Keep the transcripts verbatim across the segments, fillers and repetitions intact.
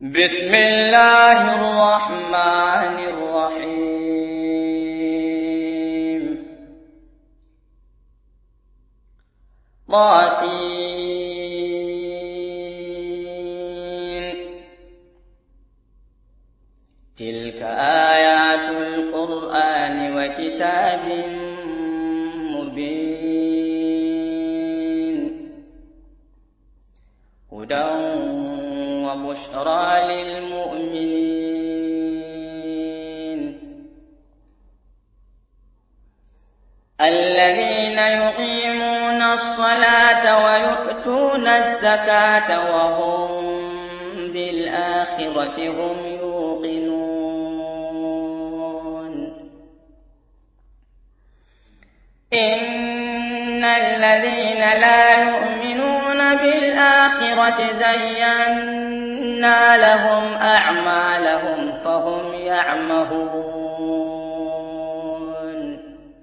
بسم الله الرحمن الرحيم. طاسين. تلك آيات القرآن وكتاب مبين هدى وبشرى للمؤمنين الذين يقيمون الصلاة ويؤتون الزكاة وهم بالآخرة هم يوقنون. إن الذين لا يؤمنون بالآخرة زينا لهم أعمالهم فهم يعمهون.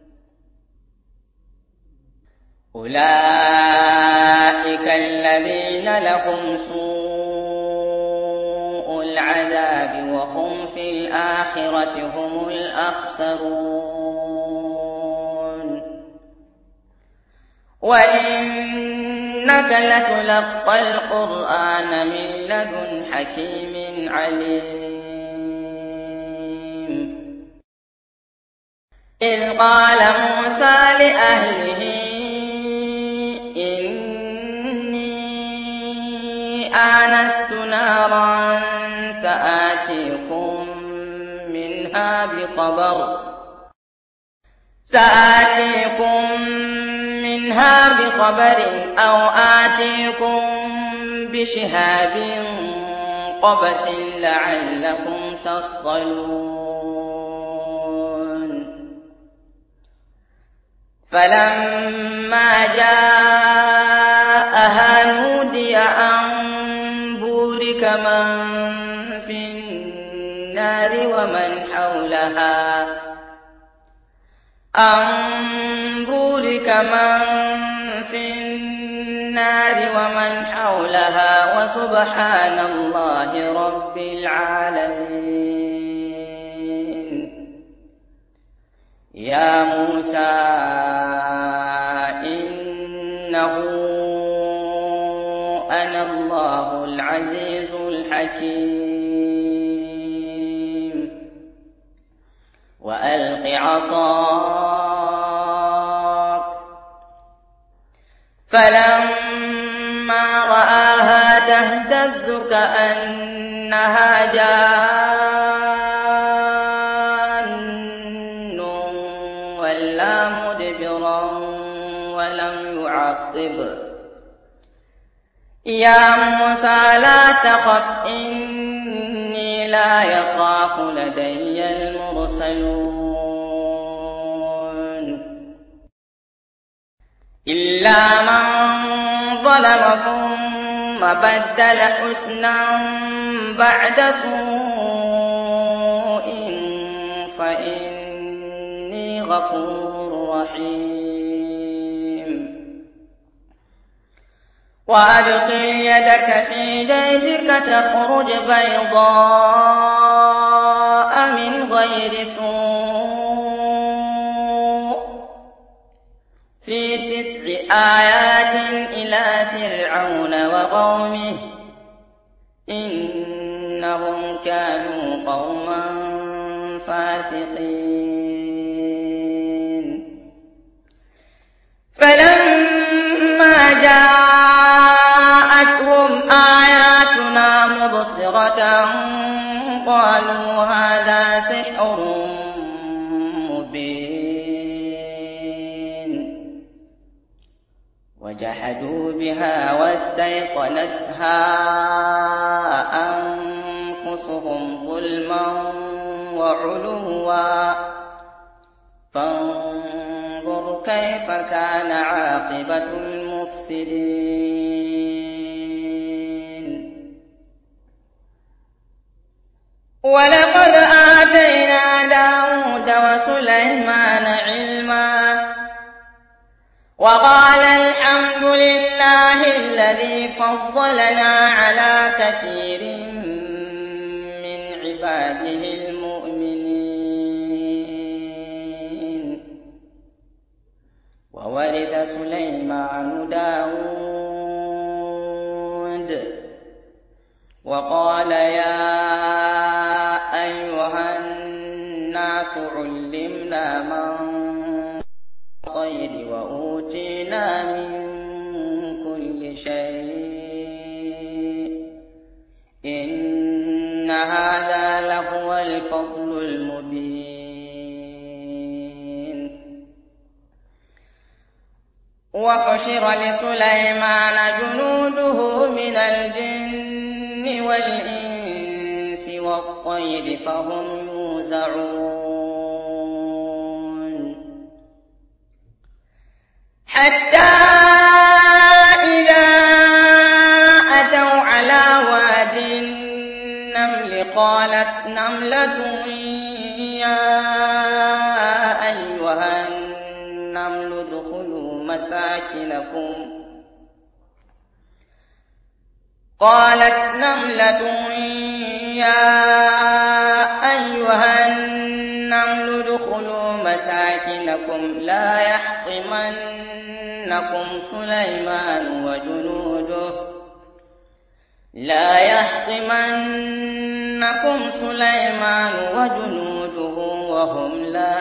أولئك الذين لهم سوء العذاب وهم في الآخرة هم الأخسرون. وإنك لتلقى القرآن من لدن حكيم عليم. إذ قال موسى لأهله إني آنست نارا سآتيكم منها بخبر سآتيكم منها بخبر أو آتيكم بشهاب قبس لعلكم تصطلون. فلما جاءها نودي أن بورك من في النار ومن حولها أن بورك من في النار ومن حولها وسبحان الله رب العالمين. يا موسى إنه أنا الله العزيز الحكيم. وألق عصاك فلما رآها تهتز كأنها جان ولا مدبرا ولم يعقب. يا موسى لا تخف إني لا يخاف لدي المرسلون. إلا من ظلم ثم بدل حسنا بعد سوء فإني غفور رحيم. وأدخل يدك في جيبك تخرج بيضاء من غير سوء في تسع آيات إلى فرعون وقومه إنهم كانوا قوما فاسقين. فلما جاءتهم آياتنا مبصرة قالوا هذا سحر مبين وجحدوا بها واستيقنتها أنفسهم ظلما وعلوا فانظر كيف كان عاقبة المفسدين. ولقد آتينا داود وسليمان علما وقال الحمد لله الذي فضلنا على كثير عباده المؤمنين. وورث سليمان داود وقال يا أيها الناس علمنا منطق الطير وأوتينا من كل شيء إن هذا لهو الفضل المبين. وحشر لسليمان جنوده من الجن والإنس والطير فهم يوزعون حتى إذا أتوا على واد النمل قالت نملة يا أيها النمل ادخلوا مساكنكم قالت نملة يا أيها النمل ادخلوا مساكنكم لا يحطمنكم سليمان وجنوده لا يحطمنكم سليمان وجنوده وهم لا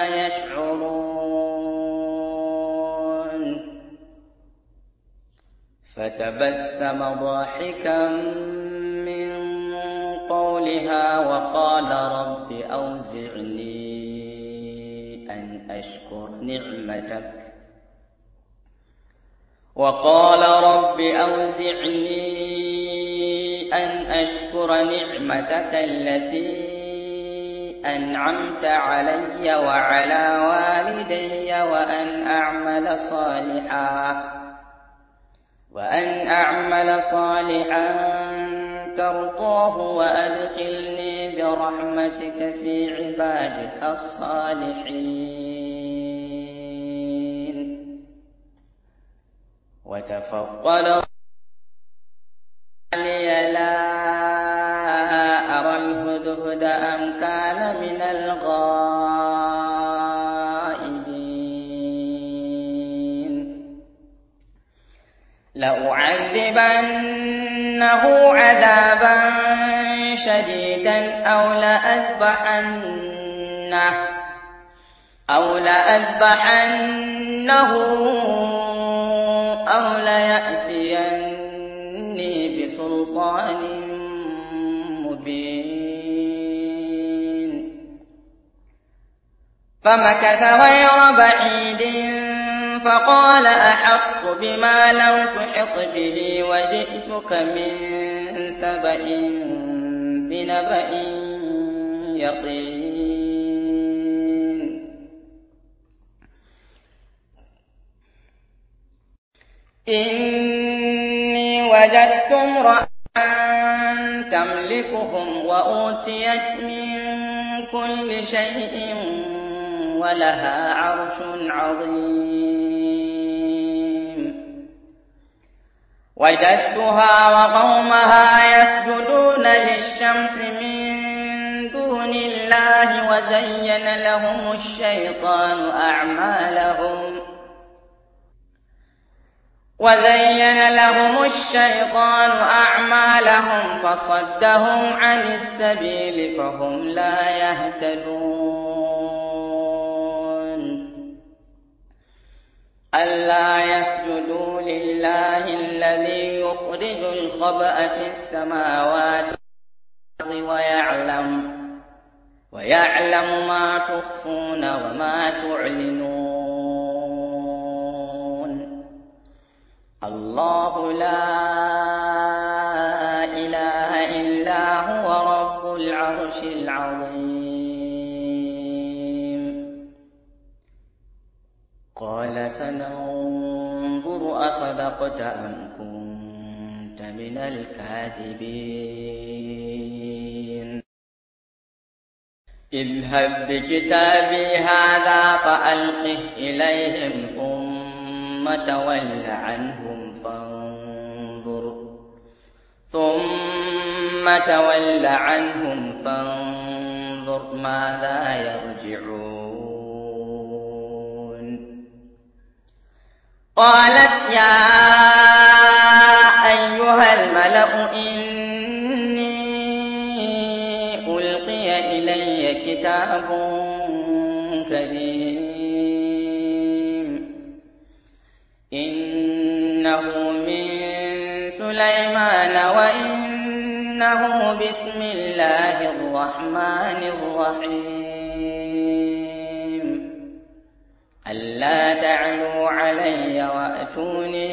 يشعرون. فتبسم ضاحكا من قولها وقال رب أوزعني أن أشكر نعمتك وقال رب أوزعني أن أشكر نعمتك التي أنعمت علي وعلى والدي وأن أعمل صالحا وأن أعمل صالحا ترضاه وأدخلني برحمتك في عبادك الصالحين. وتفضل لي لا أرى الهدهد أم كان من الغائبين. لأعذبنه عذابا شديدا أو لأذبحنه أو لأذبحنه أو ليأتيني بسلطان مبين. فمكث غير بعيد فقال أحطت بما لم تحط به وجئتك من سبأ بنبأ يقين. إني وجدت امرأة تملكهم وأوتيت من كل شيء ولها عرش عظيم. وجدتها وقومها يسجدون للشمس من دون الله وزين لهم الشيطان أعمالهم وزين لهم الشيطان أعمالهم فصدهم عن السبيل فهم لا يهتدون. ألا يسجدوا لله الذي يخرج الخبأ في السماوات ويعلم ويعلم ما تخفون وما تعلنون. الله لا إله إلا هو رب العرش العظيم. قال سننظر أصدقت أم كنت من الكاذبين. اذهب بكتابي هذا فألقه إليهم ثم تول عنهم فانظر ثم تول عنهم فانظر ماذا يرجعون. قالت يا أيها الملأ إني ألقي إلي كتاب كريم إنه من سليمان وإنه بسم الله الرحمن الرحيم ألا تعلوا علي وأتوني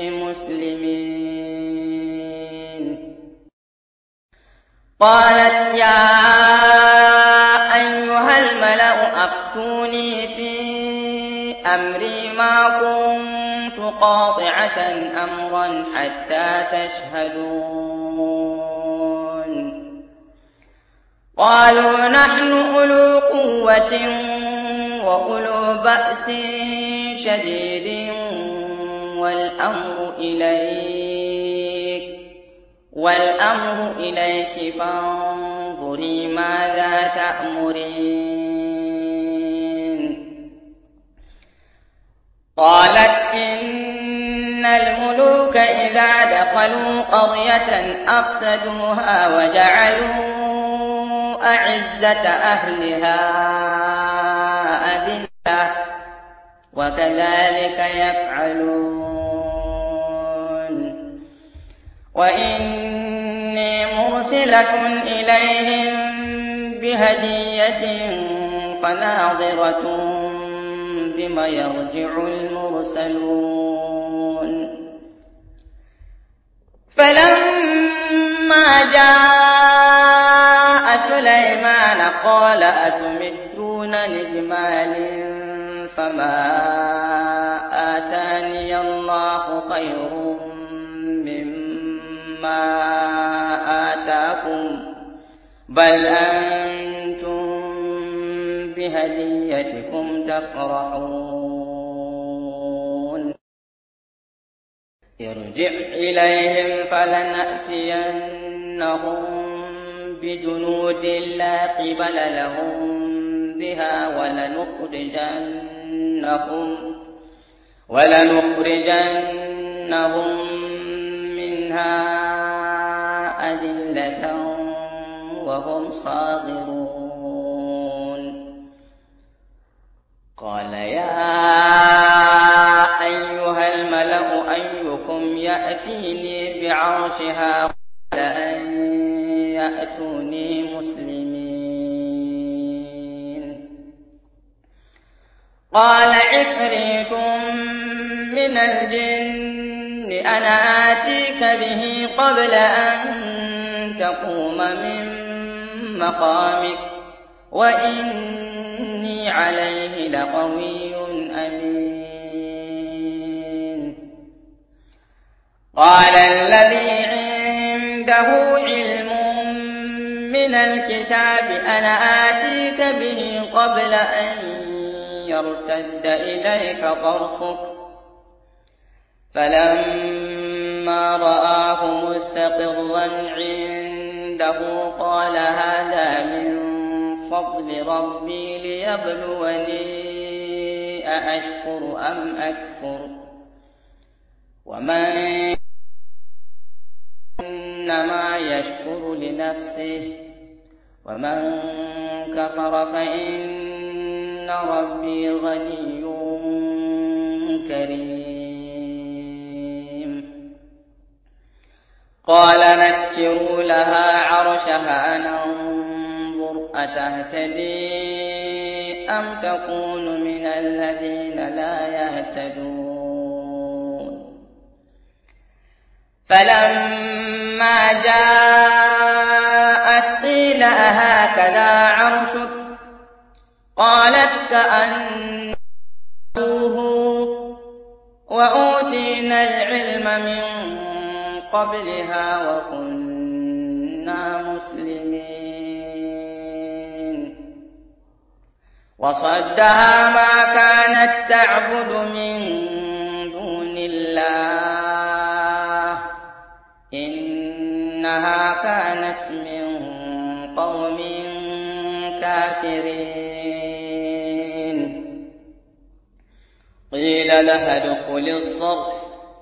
مسلمين. قالت يا أيها الملأ أفتوني في أمري ما كنت قاطعة أمرا حتى تشهدون. قالوا نحن أولو قوة وأولو بأس شديد والأمر إليك والأمر إليك فانظري ماذا تأمرين. قالت إن الملوك إذا دخلوا قرية أفسدوها وجعلوا أعزة أهلها أذلة وكذلك يفعلون. وإني مرسلة إليهم بهدية فناظرة بما يرجع المرسلون. فلما جاء سليمان قال أتمدونني بمال فما آتاني الله خير مما آتاكم بل أنتم بهديتكم تفرحون. ارجع إليهم فلنأتينهم بجنود لا قبل لهم بها ولنخرجنهم ولنخرجنهم منها أذلة وهم صاغرون. قال يا أيها الملأ أيكم يأتيني بعرشها قبل أن يأتوني مسلمين. قال عفريت من الجن أنا آتيك به قبل أن تقوم من مقامك وإني عليه لقوي أمين. قال الذي عنده علم من الكتاب أنا آتيك به قبل أن يرتد إليك طرفك فلما رآه مستقرا عنده قال هذا من فضل ربي ليبلوني أأشكر أم أكفر ومن إنما يشكر لنفسه ومن كفر فإن ربي غني كريم. قال نكروا لها عرشها ننظر أتهتدي أم تكون من الذين لا يهتدون. فلما جاءت قيل أهكذا عرشك قالت كأنه وأوتينا العلم من قبلها وكنا مسلمين. وصدها ما كانت تعبد من دون الله إنها كانت من قوم الكافرين. قيل لها ادخل الصرح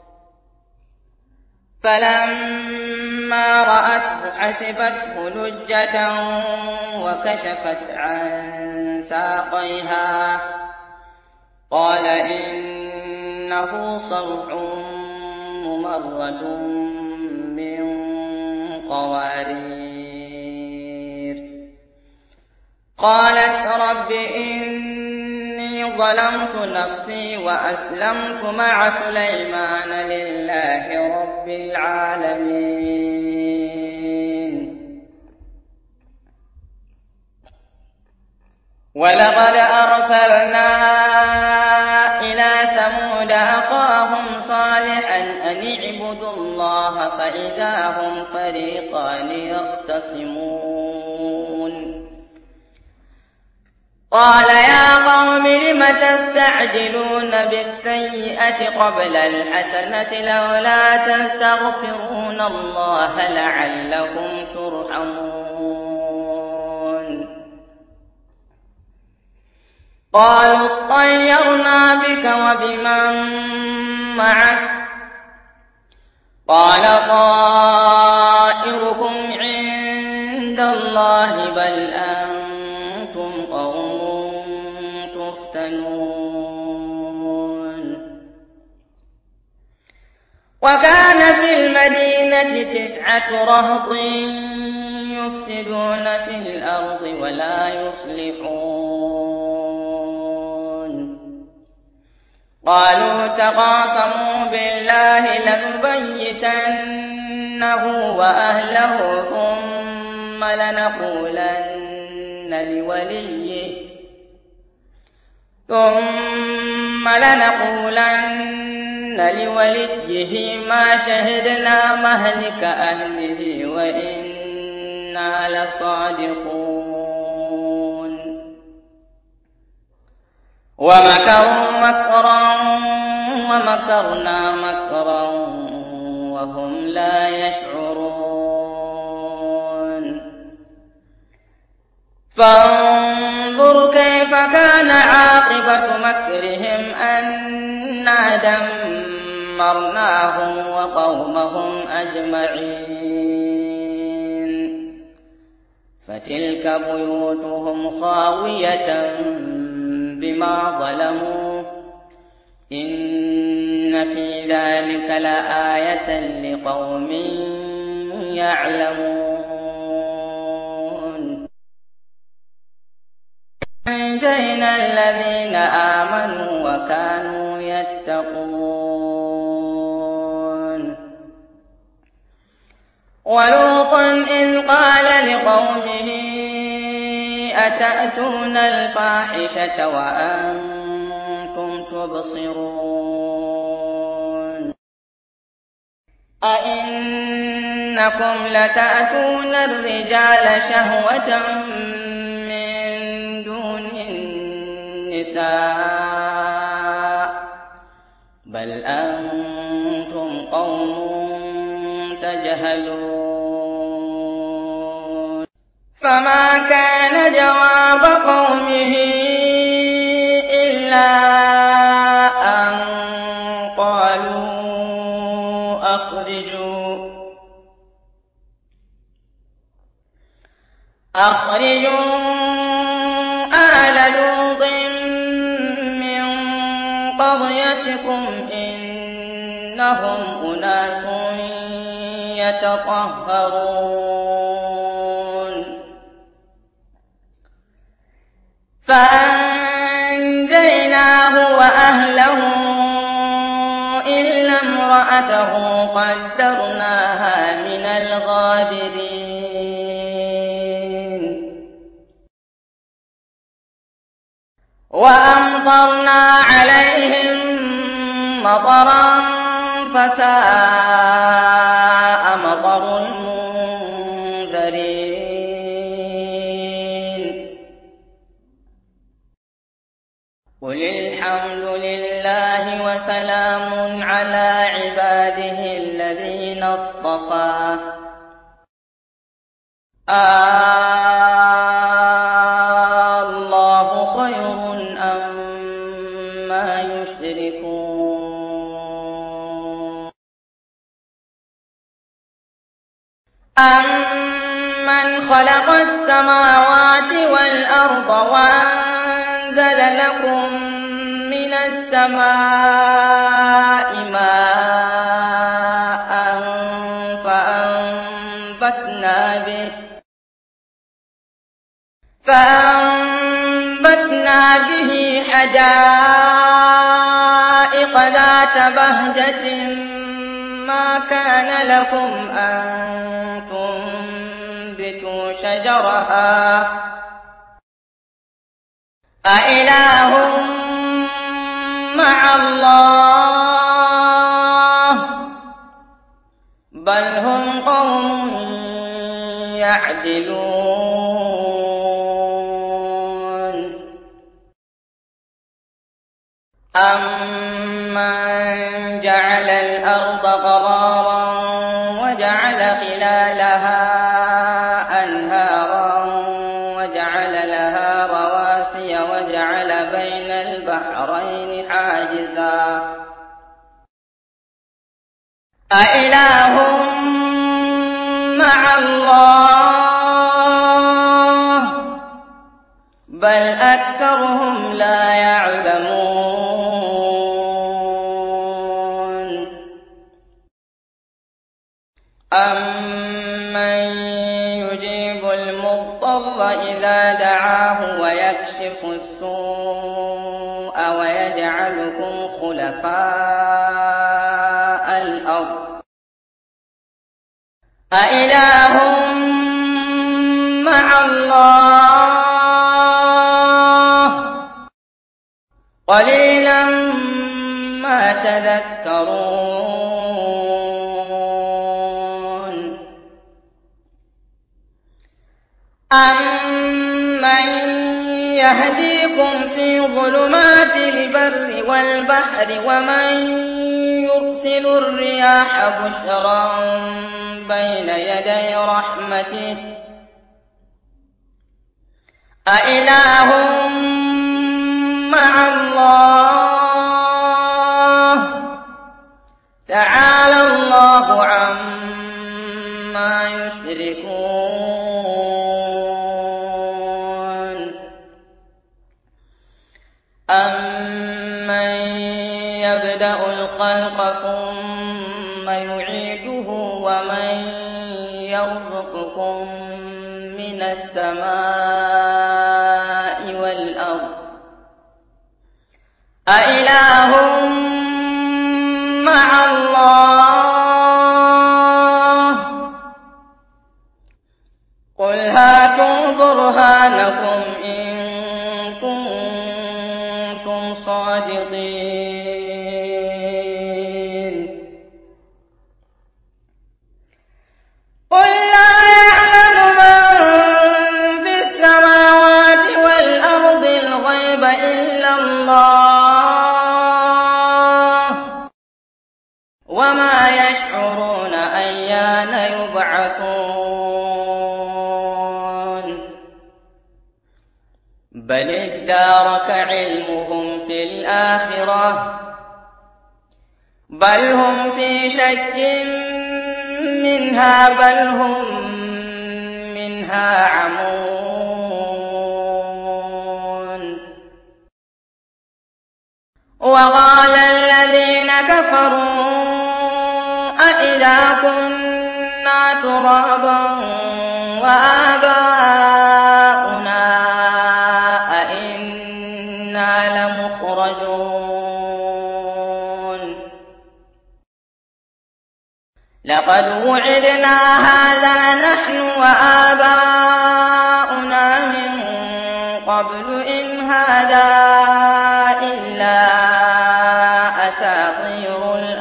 فلما رأته حسبته لجة وكشفت عن ساقيها قال إنه صرح ممرد من قوارير. قالت رب إني ظلمت نفسي وأسلمت مع سليمان لله رب العالمين. ولقد أرسلنا إلى ثمود أخاهم صالحا أن اعبدوا الله فإذا هم فريقان يختصمون. قال يا قوم لم تستعجلون بالسيئة قبل الحسنة لولا تستغفرون الله لعلكم ترحمون. قالوا اطيرنا بك وبمن معك قال طائركم عند الله بل أنتم قوم تفتنون. وكان في المدينة تسعة رهط يفسدون في الأرض ولا يصلحون. قالوا تقاسموا بالله لنبيتنه وأهله ثم لنقولن لوليه ثم لنقولن لوليه ما شهدنا مهلك أهله وإنا لصادقون. ومكروا مكرا ومكرنا مكرا وهم لا يشعرون. فانظر كيف كان عاقبة مكرهم أنا دمرناهم وقومهم أجمعين. فتلك بيوتهم خاوية بما ظلموا إن في ذلك لآية لقوم يعلمون. أنجينا الذين آمنوا وكانوا يتقون. ولوطا إذ قال لقومه أتأتون الفاحشة وأنتم تبصرون أئنكم لتأتون الرجال شهوة من دون النساء بل أنتم قوم تجهلون. فما كان جواب قومه إلا أن قالوا أخرجوا أخرجوا آل لوط من قريتكم إنهم أناس يتطهرون. فأنجيناه وأهله إلا امرأته قدرناها من الغابرين. وأمطرنا عليهم مطرا فساء مطر المنذرين. قل الحمد لله وسلام على عباده الذين اصطفى آه أَمَّنْ خَلَقَ السَّمَاوَاتِ وَالْأَرْضَ وَأَنزَلَ لَكُم مِّنَ السَّمَاءِ مَاءً فَأَنبَتْنَا بِهِ فَأَنبَتْنَا بِهِ حَدَائِقَ ذَاتَ بَهْجَةٍ مَا كَانَ لَكُمْ أَن تُنبِتُوا شَجَرَهَا أَإِلَٰهٌ مَّعَ اللَّهِ بَلْ هُمْ قَوْمٌ يَعْدِلُونَ أَمَّن جَعَلَ الْأَرْضَ قَرَارًا وَجَعَلَ خِلَالَهَا أَنْهَارًا وَجَعَلَ لَهَا رَوَاسِيَ وَجَعَلَ بَيْنَ الْبَحْرَيْنِ حَاجِزًا أَإِلَٰهٌ مَّعَ اللَّهِ بَلْ أَكْثَرُهُمْ لَا يَعْلَمُونَ أَمَّن يُجِيبُ الْمُضْطَرَّ إِذَا دَعَاهُ وَيَكْشِفُ السُّوءَ وَيَجْعَلُكُمْ خُلَفَاءَ الْأَرْضِ أَإِلَٰهٌ مَّعَ اللَّهِ قَلِيلًا مَّا تَذَكَّرُونَ أَمَّن يَهْدِيكُمْ فِي ظُلُمَاتِ الْبَرِّ وَالْبَحْرِ وَمَن يُرْسِلُ الرِّيَاحَ بُشْرًا بَيْنَ يَدَيْ رَحْمَتِهِ أَإِلَٰهٌ مَّعَ اللَّهِ تَعَالَى اللَّهُ عَمَّا يُشْرِكُونَ أَمَّن يَبْدَأُ الْخَلْقَ ثُمَّ يُعِيدُهُ وَمَن يَرْزُقُكُم مِّنَ السَّمَاءِ وَالْأَرْضِ أَإِلَٰهٌ مَّعَ اللَّهِ قُلْ هَاتُوا بُرْهَانَكُمْ إِن كُنتُمْ صَادِقِينَ قُل لَّا يَعْلَمُ مَن فِي السَّمَاوَاتِ وَالْأَرْضِ الْغَيْبَ إِلَّا اللَّهُ وَمَا يَشْعُرُونَ أَيَّانَ يُبْعَثُونَ بَلِ ادَّارَكَ عِلْمُهُمْ فِي الْآخِرَةِ بَلْ هُمْ فِي شَكٍّ مِّنْهَا بَلْ هُم مِّنْهَا عَمُونَ وَقَالَ الَّذِينَ كَفَرُوا أَإِذَا كُنَّا تُرَابًا وَآبَاؤُنَا أَإِنَّا لَمُخْرَجُونَ لَقَدْ وُعِدْنَا هَٰذَا نَحْنُ وَآبَاؤُنَا مِن قَبْلُ إِنْ هَٰذَا إِلَّا أَسَاطِيرُ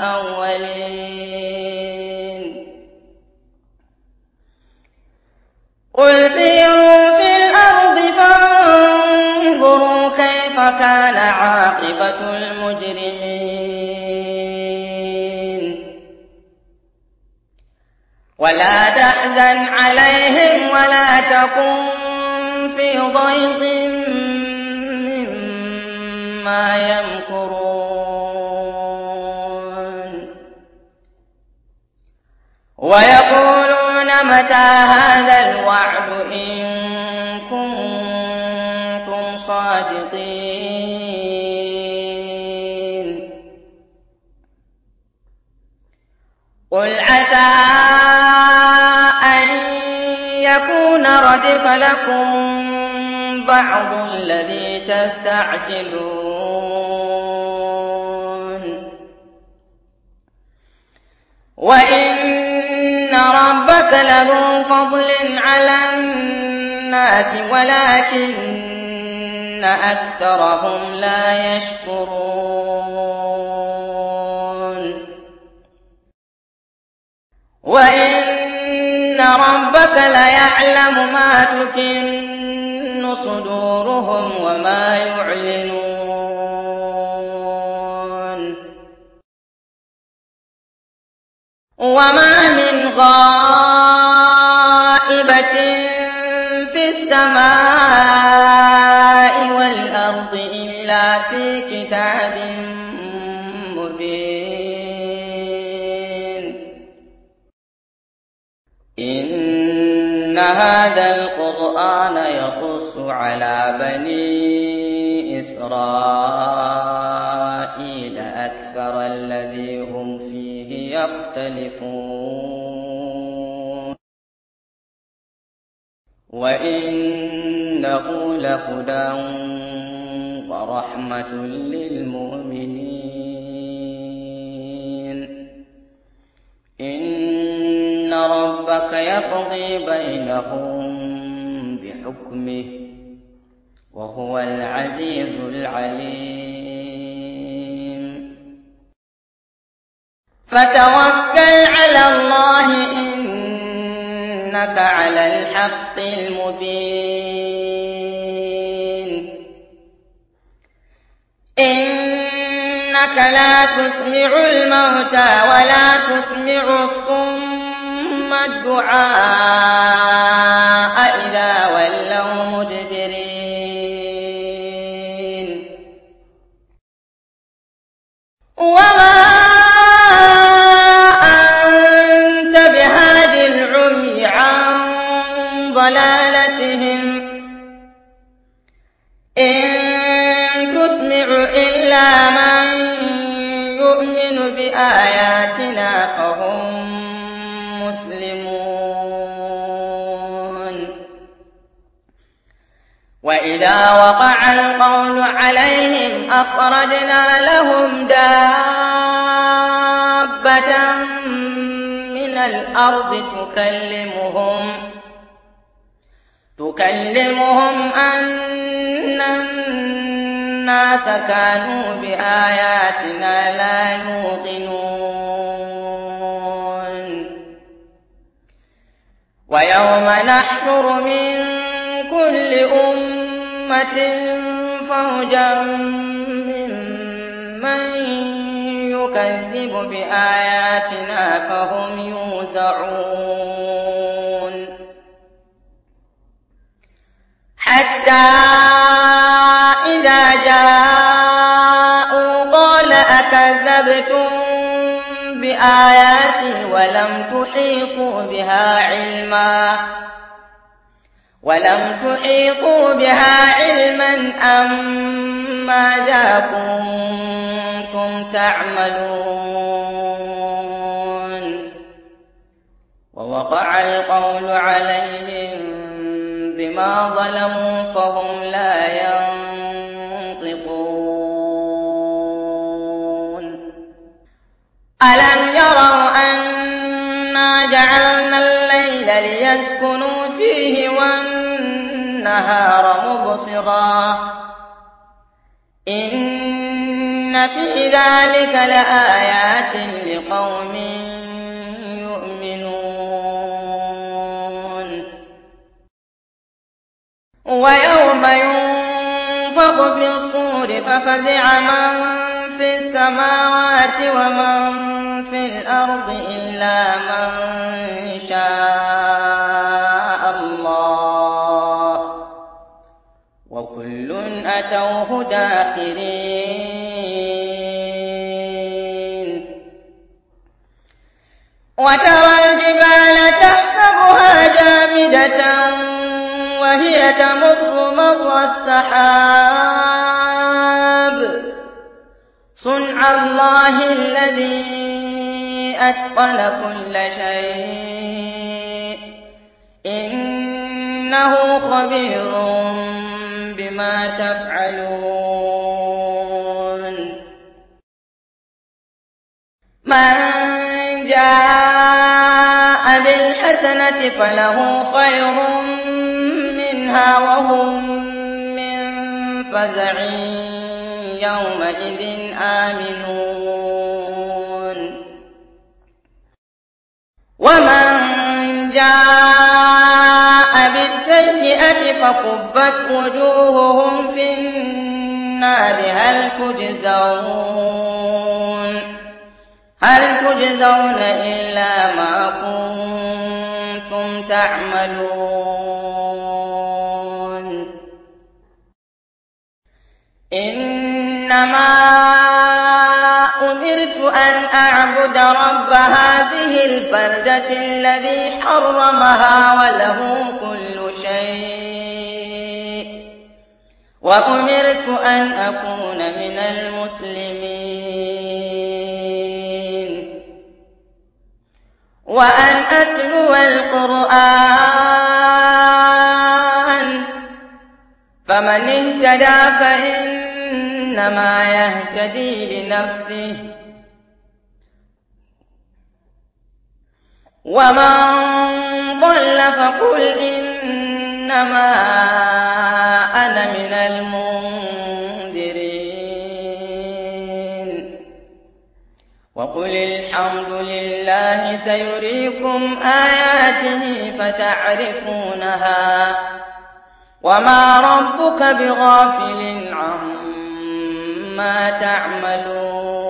الْأَوَّلِينَ قُلْ سِيرُوا فِي الْأَرْضِ فَانظُرُوا كَيْفَ كَانَ عَاقِبَةُ الْمُجْرِمِينَ وَلَا تَحْزَنْ عَلَيْهِمْ وَلَا تَكُن فِي ضَيْقٍ مِّمَّا يَمْكُرُونَ وَيَقُولُونَ متى هذا الوعد إن كنتم صادقين قل عسى أن يكون ردف لكم بعض الذي تستعجلون وإن ربك لذو فضل على الناس ولكن أكثرهم لا يشكرون وإن ربك ليعلم ما تكن صدورهم وما يعلنون وما من غائبة في السماء والأرض إلا في كتاب مبين إن هذا القرآن يقص على بني إسرائيل أكثر الذي هم فيه يختلفون وإنه لهدى ورحمة للمؤمنين إن ربك يقضي بينهم بحكمه وهو العزيز العليم فتوكل على الله إنك على الحق المبين إنك لا تسمع الموتى ولا تسمع الصم الدعاء إذا ولوا مدبرين وما أنت بهاد العمي عن ضلالتهم إن تسمع إلا من يؤمن بآياتنا فهم مسلمون وإذا وقع القول عليهم أخرجنا لهم دابة من الأرض تكلمهم تكلمهم أن الناس كانوا بآياتنا لا يوقنون ويوم نحشر من كل أمة فوجا ممن يكذب بآياتنا فهم يوزعون حتى إذا جاءوا قال أكذبتم بآياتي ولم تحيطوا بها علما ولم تحيطوا بها علما أم ماذا كنتم تعملون ووقع القول عليهم بما ظلموا فهم لا ينطقون ألم يروا أنا جعلنا الليل ليسكنوا فيه والنهار مبصرا إن في ذلك لآيات لقوم يؤمنون ويوم ينفخ في الصور ففزع من في السماوات ومن في الأرض إلا من شاء الله وكل أتوه داخرين وترى الجبال تحسبها السحاب صنع الله الذي أتقن كل شيء إنه خبير بما تفعلون من جاء بالحسنة فله خير منها وهم من فزع يومئذ آمنون ومن جاء بالسيئة فكبت وجوههم في النار هل تجزون هل تجزون إلا ما كنتم تعملون إنما أمرت أن أعبد رب هذه البلدة الذي حرمها وله كل شيء وأمرت أن أكون من المسلمين وأن أتلو القرآن فمن اهتدى فإنما يهتدي لنفسه ومن ضل فقل إنما أنا من المنذرين وقل الحمد لله سيريكم آياته فتعرفونها وما ربك بغافل عما تعملون